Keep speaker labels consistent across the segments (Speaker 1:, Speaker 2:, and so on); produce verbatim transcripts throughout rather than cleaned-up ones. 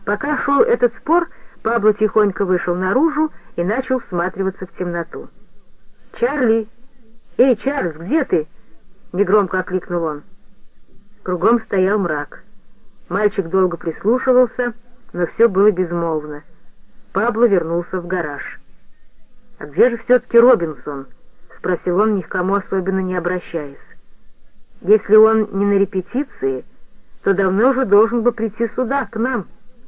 Speaker 1: Пока шел этот спор, Пабло тихонько вышел наружу и начал всматриваться в темноту. «Чарли! Эй, Чарльз, где ты?» — негромко окликнул он. Кругом стоял мрак. Мальчик долго прислушивался, но все было безмолвно. Пабло вернулся в гараж. «А где же все-таки Робинсон?» — спросил он, ни к кому особенно не обращаясь. «Если он не на репетиции, то давно уже должен бы прийти сюда, к нам».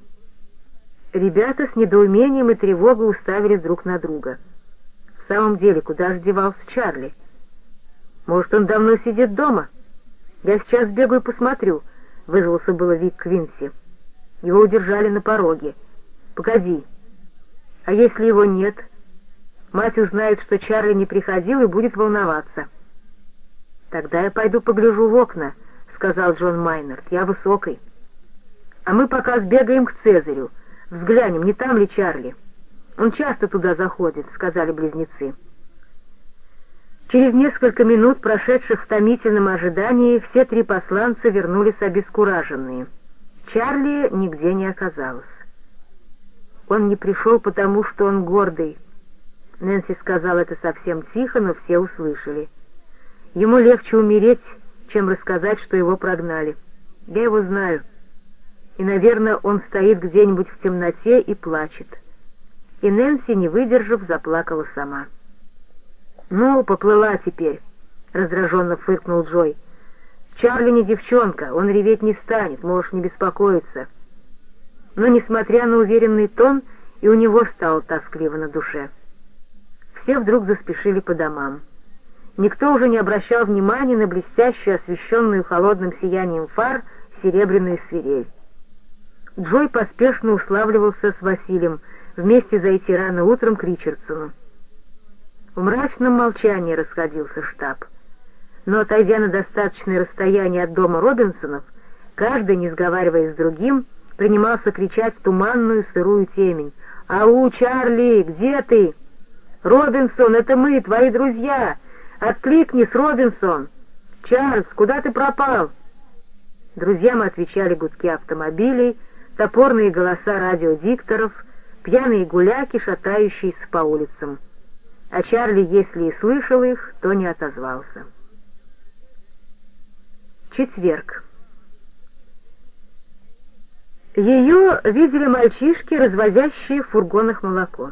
Speaker 1: Ребята с недоумением и тревогой уставились друг на друга. В самом деле, куда же девался Чарли? Может, он давно сидит дома? Я сейчас бегаю и посмотрю, — вызвался было Вик Квинси. Его удержали на пороге. Погоди. А если его нет? Мать узнает, что Чарли не приходил, и будет волноваться. Тогда я пойду погляжу в окна, — сказал Джон Майнард. Я высокий. А мы пока сбегаем к Цезарю. Взглянем, не там ли Чарли? Он часто туда заходит, — сказали близнецы. Через несколько минут, прошедших в томительном ожидании, все три посланца вернулись обескураженные. Чарли нигде не оказалось. «Он не пришел, потому что он гордый». Нэнси сказала это совсем тихо, но все услышали. «Ему легче умереть, чем рассказать, что его прогнали. Я его знаю. И, наверное, он стоит где-нибудь в темноте и плачет». И Нэнси, не выдержав, заплакала сама. «Ну, поплыла теперь», — раздраженно фыркнул Джой. «Чарли не девчонка, он реветь не станет, можешь не беспокоиться». Но, несмотря на уверенный тон, и у него стало тоскливо на душе. Все вдруг заспешили по домам. Никто уже не обращал внимания на блестящую, освещенную холодным сиянием фар, серебряную свирель. Джой поспешно уславливался с Василием, вместе зайти рано утром к Ричардсону. В мрачном молчании расходился штаб. Но, отойдя на достаточное расстояние от дома Робинсонов, каждый, не сговариваясь с другим, принимался кричать в туманную сырую темень. «Ау, Чарли, где ты? Робинсон, это мы, твои друзья! Откликнись, Робинсон! Чарльз, куда ты пропал?» Друзьям отвечали гудки автомобилей, топорные голоса радиодикторов, пьяные гуляки, шатающиеся по улицам. А Чарли, если и слышал их, то не отозвался. Четверг. Ее видели мальчишки, развозящие в фургонах молоко.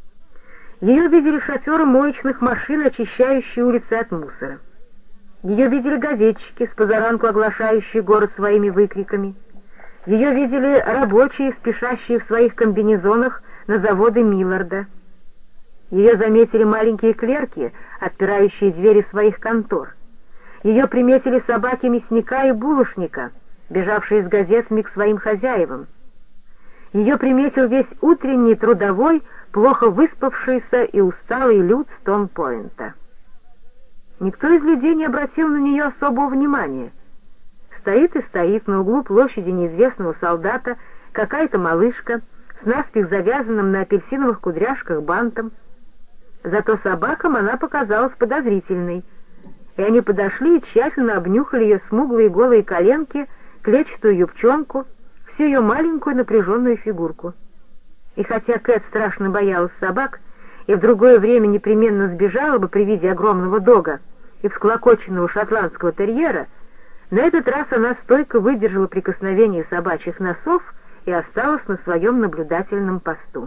Speaker 1: Ее видели шоферы моечных машин, очищающие улицы от мусора. Ее видели газетчики, с позаранку оглашающие город своими выкриками. Ее видели рабочие, спешащие в своих комбинезонах на заводы Милларда. Ее заметили маленькие клерки, отпирающие двери своих контор. Ее приметили собаки мясника и булочника, бежавшие с газетами к своим хозяевам. Ее приметил весь утренний трудовой, плохо выспавшийся и усталый люд Стоун-Пойнта. Никто из людей не обратил на нее особого внимания. Стоит и стоит на углу площади неизвестного солдата какая-то малышка с наспех завязанным на апельсиновых кудряшках бантом. Зато собакам она показалась подозрительной, и они подошли и тщательно обнюхали ее смуглые голые коленки, клетчатую юбчонку, всю ее маленькую напряженную фигурку. И хотя Кэт страшно боялась собак и в другое время непременно сбежала бы при виде огромного дога и всклокоченного шотландского терьера, на этот раз она стойко выдержала прикосновение собачьих носов и осталась на своем наблюдательном посту.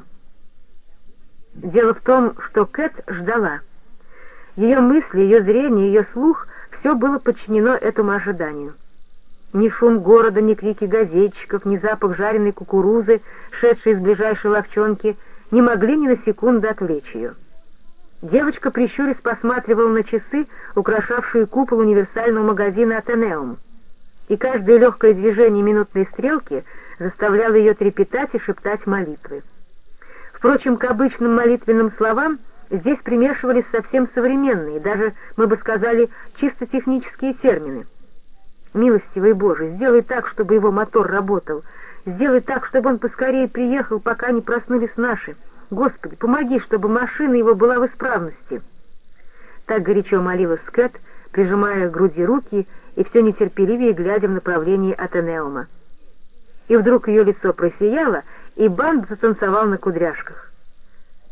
Speaker 1: Дело в том, что Кэт ждала. Ее мысли, ее зрение, ее слух — все было подчинено этому ожиданию. Ни шум города, ни крики газетчиков, ни запах жареной кукурузы, шедшей из ближайшей ловчонки, не могли ни на секунду отвлечь ее. Девочка, прищурясь, посматривала на часы, украшавшие купол универсального магазина «Атенеум», и каждое легкое движение минутной стрелки заставляло ее трепетать и шептать молитвы. Впрочем, к обычным молитвенным словам здесь примешивались совсем современные, даже, мы бы сказали, чисто технические термины. «Милостивый Боже, сделай так, чтобы его мотор работал. Сделай так, чтобы он поскорее приехал, пока не проснулись наши. Господи, помоги, чтобы машина его была в исправности». Так горячо молилась Кэт, прижимая к груди руки и все нетерпеливее глядя в направлении Атенеума. И вдруг ее лицо просияло, и бант затанцевал на кудряшках.